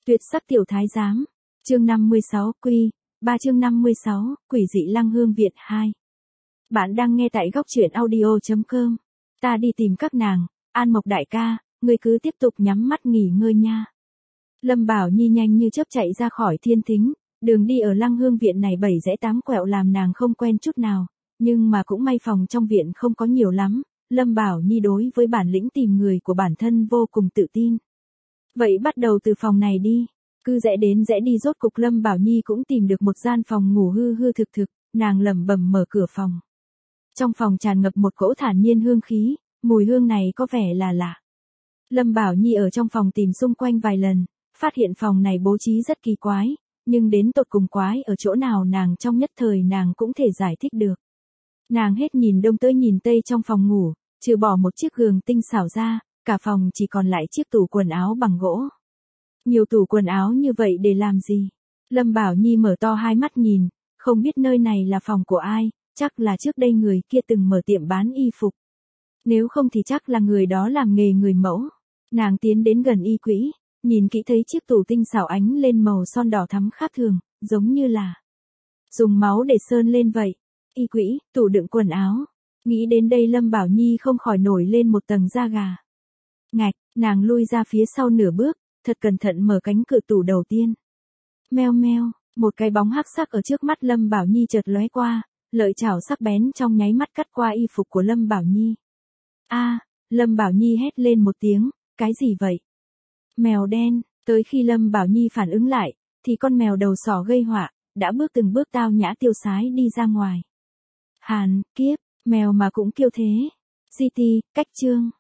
Tuyệt sắc tiểu thái giám. Chương 56 Quy. 3 chương 56, Quỷ dị Lăng Hương Viện 2. Bạn đang nghe tại góc truyện audio.com. Ta đi tìm các nàng, An Mộc đại ca, ngươi cứ tiếp tục nhắm mắt nghỉ ngơi nha. Lâm Bảo Nhi nhanh như chớp chạy ra khỏi thiên thính, đường đi ở Lăng Hương Viện này 7 rẽ 8 quẹo làm nàng không quen chút nào, nhưng mà cũng may phòng trong viện không có nhiều lắm, Lâm Bảo Nhi đối với bản lĩnh tìm người của bản thân vô cùng tự tin. Vậy bắt đầu từ phòng này đi. Cứ rẽ đến rẽ đi rốt cục Lâm Bảo Nhi cũng tìm được một gian phòng ngủ hư hư thực thực, nàng lẩm bẩm mở cửa phòng. Trong phòng tràn ngập một cỗ thản nhiên hương khí, mùi hương này có vẻ là lạ. Lâm Bảo Nhi ở trong phòng tìm xung quanh vài lần, phát hiện phòng này bố trí rất kỳ quái, nhưng đến tột cùng quái ở chỗ nào nàng trong nhất thời nàng cũng thể giải thích được. Nàng hết nhìn đông tới nhìn tây trong phòng ngủ, trừ bỏ một chiếc giường tinh xảo ra, cả phòng chỉ còn lại chiếc tủ quần áo bằng gỗ. Nhiều tủ quần áo như vậy để làm gì? Lâm Bảo Nhi mở to hai mắt nhìn, không biết nơi này là phòng của ai, chắc là trước đây người kia từng mở tiệm bán y phục. Nếu không thì chắc là người đó làm nghề người mẫu. Nàng tiến đến gần y quỹ, nhìn kỹ thấy chiếc tủ tinh xảo ánh lên màu son đỏ thắm khác thường, giống như là dùng máu để sơn lên vậy. Y quỹ, tủ đựng quần áo. Nghĩ đến đây Lâm Bảo Nhi không khỏi nổi lên một tầng da gà. Ngạch, nàng lui ra phía sau nửa bước, thật cẩn thận mở cánh cửa tủ đầu tiên. Meo meo, một cái bóng hắc sắc ở trước mắt Lâm Bảo Nhi chợt lóe qua, lợi chảo sắc bén trong nháy mắt cắt qua y phục của Lâm Bảo Nhi. A, Lâm Bảo Nhi hét lên một tiếng, cái gì vậy? Mèo đen, tới khi Lâm Bảo Nhi phản ứng lại, thì con mèo đầu sỏ gây họa, đã bước từng bước tao nhã tiêu sái đi ra ngoài. Hàn, kiếp, mèo mà cũng kêu thế. GT, cách chương.